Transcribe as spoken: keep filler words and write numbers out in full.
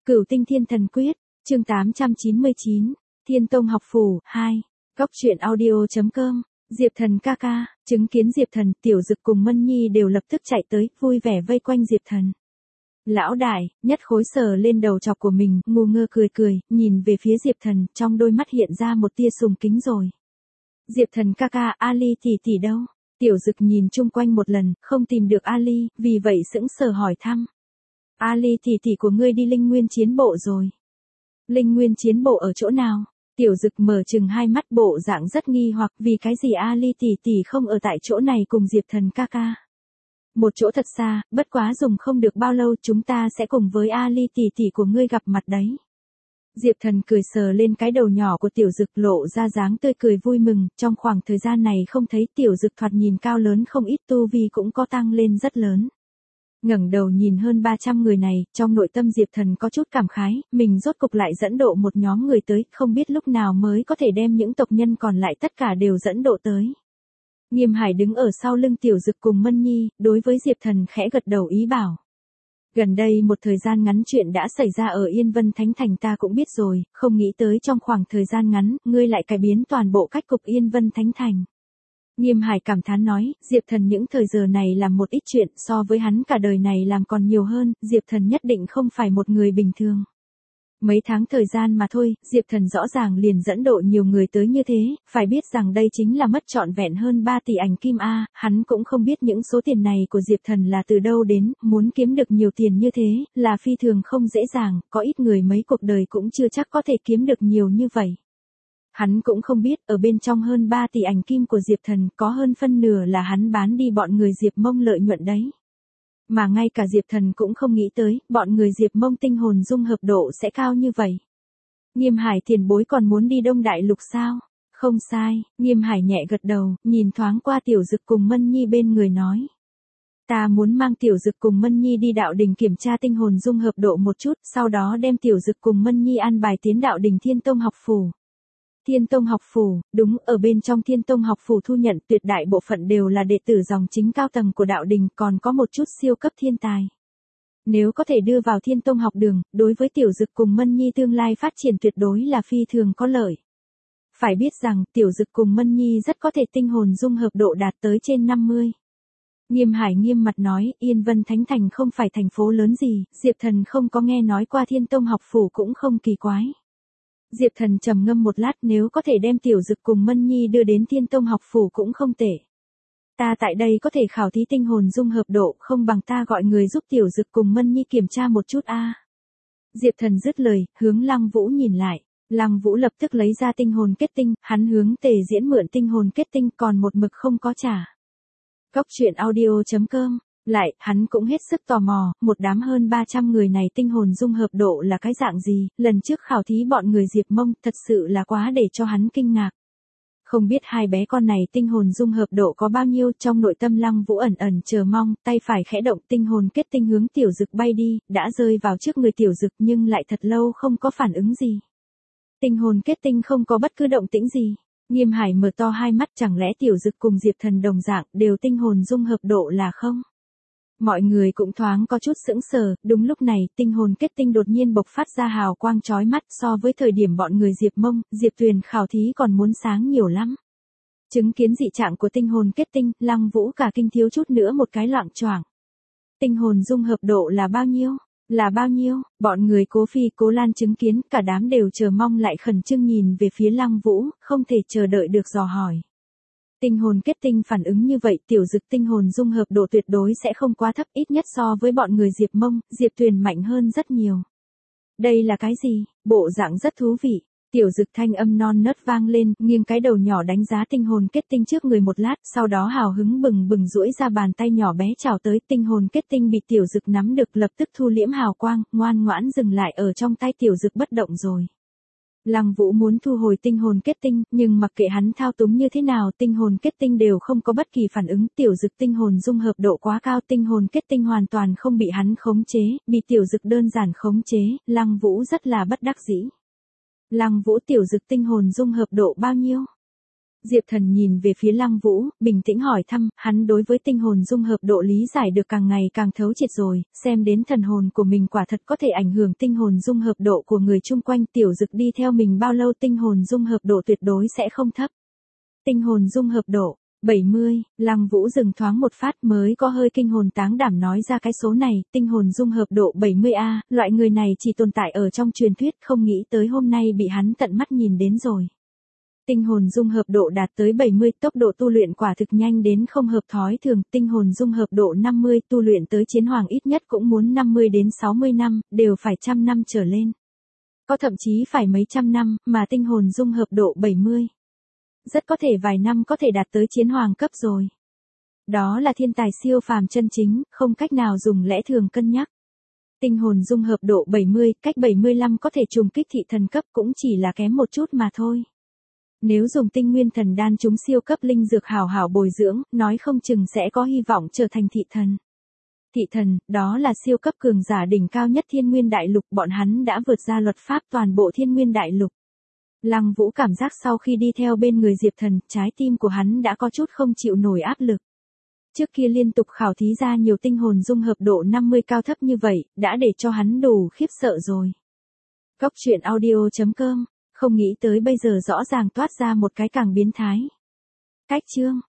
Cửu tinh thiên thần quyết, chương tám trăm chín mươi chín, Thiên Tông học phủ, hai, Góc truyện audio chấm com, Diệp Thần ca ca, chứng kiến Diệp Thần, Tiểu Dực cùng Mân Nhi đều lập tức chạy tới, vui vẻ vây quanh Diệp Thần. Lão đại, nhất khối sờ lên đầu chọc của mình, ngu ngơ cười cười, nhìn về phía Diệp Thần, trong đôi mắt hiện ra một tia sùng kính rồi. Diệp Thần ca ca, Ali tỷ tỷ đâu? Tiểu Dực nhìn chung quanh một lần, không tìm được Ali, vì vậy sững sờ hỏi thăm. Ali tỷ tỷ của ngươi đi Linh Nguyên chiến bộ rồi. Linh Nguyên chiến bộ ở chỗ nào? Tiểu Dực mở trừng hai mắt, bộ dạng rất nghi hoặc, vì cái gì Ali tỷ tỷ không ở tại chỗ này cùng Diệp Thần ca ca? Một chỗ thật xa, bất quá dùng không được bao lâu chúng ta sẽ cùng với Ali tỷ tỷ của ngươi gặp mặt đấy. Diệp Thần cười sờ lên cái đầu nhỏ của Tiểu Dực, lộ ra dáng tươi cười vui mừng, trong khoảng thời gian này không thấy Tiểu Dực thoạt nhìn cao lớn không ít, tu vi cũng có tăng lên rất lớn. Ngẩng đầu nhìn hơn ba trăm người này, trong nội tâm Diệp Thần có chút cảm khái, mình rốt cục lại dẫn độ một nhóm người tới, không biết lúc nào mới có thể đem những tộc nhân còn lại tất cả đều dẫn độ tới. Nghiêm Hải đứng ở sau lưng Tiểu Dực cùng Mân Nhi, đối với Diệp Thần khẽ gật đầu ý bảo. Gần đây một thời gian ngắn chuyện đã xảy ra ở Yên Vân Thánh Thành ta cũng biết rồi, không nghĩ tới trong khoảng thời gian ngắn, ngươi lại cải biến toàn bộ cách cục Yên Vân Thánh Thành. Nghiêm Hải cảm thán nói, Diệp Thần những thời giờ này làm một ít chuyện so với hắn cả đời này làm còn nhiều hơn, Diệp Thần nhất định không phải một người bình thường. Mấy tháng thời gian mà thôi, Diệp Thần rõ ràng liền dẫn độ nhiều người tới như thế, phải biết rằng đây chính là mất trọn vẹn hơn ba tỷ ảnh kim A, hắn cũng không biết những số tiền này của Diệp Thần là từ đâu đến, muốn kiếm được nhiều tiền như thế, là phi thường không dễ dàng, có ít người mấy cuộc đời cũng chưa chắc có thể kiếm được nhiều như vậy. Hắn cũng không biết, ở bên trong hơn ba tỷ ảnh kim của Diệp Thần, có hơn phân nửa là hắn bán đi bọn người Diệp Mông lợi nhuận đấy. Mà ngay cả Diệp Thần cũng không nghĩ tới, bọn người Diệp Mông tinh hồn dung hợp độ sẽ cao như vậy. Nghiêm Hải tiền bối còn muốn đi Đông Đại Lục sao? Không sai, Nghiêm Hải nhẹ gật đầu, nhìn thoáng qua Tiểu Dực cùng Mân Nhi bên người nói. Ta muốn mang Tiểu Dực cùng Mân Nhi đi đạo đình kiểm tra tinh hồn dung hợp độ một chút, sau đó đem Tiểu Dực cùng Mân Nhi an bài tiến đạo đình Thiên Tông học phủ. Thiên Tông học phủ, đúng, ở bên trong Thiên Tông học phủ thu nhận tuyệt đại bộ phận đều là đệ tử dòng chính cao tầng của đạo đình, còn có một chút siêu cấp thiên tài. Nếu có thể đưa vào Thiên Tông học đường, đối với Tiểu Dực cùng Mân Nhi tương lai phát triển tuyệt đối là phi thường có lợi. Phải biết rằng, Tiểu Dực cùng Mân Nhi rất có thể tinh hồn dung hợp độ đạt tới trên năm mươi. Nghiêm Hải nghiêm mặt nói, Yên Vân Thánh Thành không phải thành phố lớn gì, Diệp Thần không có nghe nói qua Thiên Tông học phủ cũng không kỳ quái. Diệp Thần trầm ngâm một lát, nếu có thể đem Tiểu Dực cùng Mân Nhi đưa đến Thiên Tông học phủ cũng không tệ. Ta tại đây có thể khảo thí tinh hồn dung hợp độ, không bằng ta gọi người giúp Tiểu Dực cùng Mân Nhi kiểm tra một chút a. À. Diệp Thần dứt lời, hướng Lăng Vũ nhìn lại. Lăng Vũ lập tức lấy ra tinh hồn kết tinh, hắn hướng Tề Diễn mượn tinh hồn kết tinh, còn một mực không có trả. Góc truyện audio chấm com. Lại, hắn cũng hết sức tò mò, một đám hơn ba trăm người này tinh hồn dung hợp độ là cái dạng gì, lần trước khảo thí bọn người Diệp Mông, thật sự là quá để cho hắn kinh ngạc. Không biết hai bé con này tinh hồn dung hợp độ có bao nhiêu, trong nội tâm Lăng Vũ ẩn ẩn chờ mong, tay phải khẽ động, tinh hồn kết tinh hướng Tiểu Dực bay đi, đã rơi vào trước người Tiểu Dực nhưng lại thật lâu không có phản ứng gì. Tinh hồn kết tinh không có bất cứ động tĩnh gì. Nghiêm Hải mở to hai mắt, chẳng lẽ Tiểu Dực cùng Diệp Thần đồng dạng, đều tinh hồn dung hợp độ là không? Mọi người cũng thoáng có chút sững sờ, đúng lúc này, tinh hồn kết tinh đột nhiên bộc phát ra hào quang chói mắt, so với thời điểm bọn người Diệp Mông, Diệp Tuyền khảo thí còn muốn sáng nhiều lắm. Chứng kiến dị trạng của tinh hồn kết tinh, Lăng Vũ cả kinh thiếu chút nữa một cái loạng choạng. Tinh hồn dung hợp độ là bao nhiêu? Là bao nhiêu? Bọn người Cố Phi, Cố Lan chứng kiến, cả đám đều chờ mong lại khẩn trương nhìn về phía Lăng Vũ, không thể chờ đợi được dò hỏi. Tinh hồn kết tinh phản ứng như vậy, Tiểu Dực tinh hồn dung hợp độ tuyệt đối sẽ không quá thấp, ít nhất so với bọn người Diệp Mông, Diệp Tuyền mạnh hơn rất nhiều. Đây là cái gì? Bộ dạng rất thú vị. Tiểu Dực thanh âm non nớt vang lên, nghiêng cái đầu nhỏ đánh giá tinh hồn kết tinh trước người một lát, sau đó hào hứng bừng bừng duỗi ra bàn tay nhỏ bé chào tới, tinh hồn kết tinh bị Tiểu Dực nắm được lập tức thu liễm hào quang, ngoan ngoãn dừng lại ở trong tay Tiểu Dực bất động rồi. Lăng Vũ muốn thu hồi tinh hồn kết tinh, nhưng mặc kệ hắn thao túng như thế nào, tinh hồn kết tinh đều không có bất kỳ phản ứng, Tiểu Dực tinh hồn dung hợp độ quá cao, tinh hồn kết tinh hoàn toàn không bị hắn khống chế, bị Tiểu Dực đơn giản khống chế, Lăng Vũ rất là bất đắc dĩ. Lăng Vũ, Tiểu Dực tinh hồn dung hợp độ bao nhiêu? Diệp Thần nhìn về phía Lăng Vũ, bình tĩnh hỏi thăm, hắn đối với tinh hồn dung hợp độ lý giải được càng ngày càng thấu triệt rồi, xem đến thần hồn của mình quả thật có thể ảnh hưởng tinh hồn dung hợp độ của người chung quanh, Tiểu Dực đi theo mình bao lâu tinh hồn dung hợp độ tuyệt đối sẽ không thấp. Tinh hồn dung hợp độ bảy mươi, Lăng Vũ dừng thoáng một phát mới có hơi kinh hồn táng đảm nói ra cái số này, tinh hồn dung hợp độ bảy mươi a, loại người này chỉ tồn tại ở trong truyền thuyết, không nghĩ tới hôm nay bị hắn tận mắt nhìn đến rồi. Tinh hồn dung hợp độ đạt tới bảy mươi, tốc độ tu luyện quả thực nhanh đến không hợp thói thường, tinh hồn dung hợp độ năm mươi, tu luyện tới chiến hoàng ít nhất cũng muốn năm mươi đến sáu mươi năm, đều phải trăm năm trở lên. Có thậm chí phải mấy trăm năm, mà tinh hồn dung hợp độ bảy mươi. Rất có thể vài năm có thể đạt tới chiến hoàng cấp rồi. Đó là thiên tài siêu phàm chân chính, không cách nào dùng lẽ thường cân nhắc. Tinh hồn dung hợp độ bảy mươi, cách bảy mươi lăm có thể trùng kích thị thần cấp cũng chỉ là kém một chút mà thôi. Nếu dùng tinh nguyên thần đan chúng siêu cấp linh dược hảo hảo bồi dưỡng, nói không chừng sẽ có hy vọng trở thành thị thần. Thị thần, đó là siêu cấp cường giả đỉnh cao nhất thiên nguyên đại lục, bọn hắn đã vượt ra luật pháp toàn bộ thiên nguyên đại lục. Lăng Vũ cảm giác sau khi đi theo bên người Diệp Thần, trái tim của hắn đã có chút không chịu nổi áp lực. Trước kia liên tục khảo thí ra nhiều tinh hồn dung hợp độ năm mươi cao thấp như vậy, đã để cho hắn đủ khiếp sợ rồi. Góc truyện audio chấm com, không nghĩ tới bây giờ rõ ràng toát ra một cái càng biến thái. Cách chương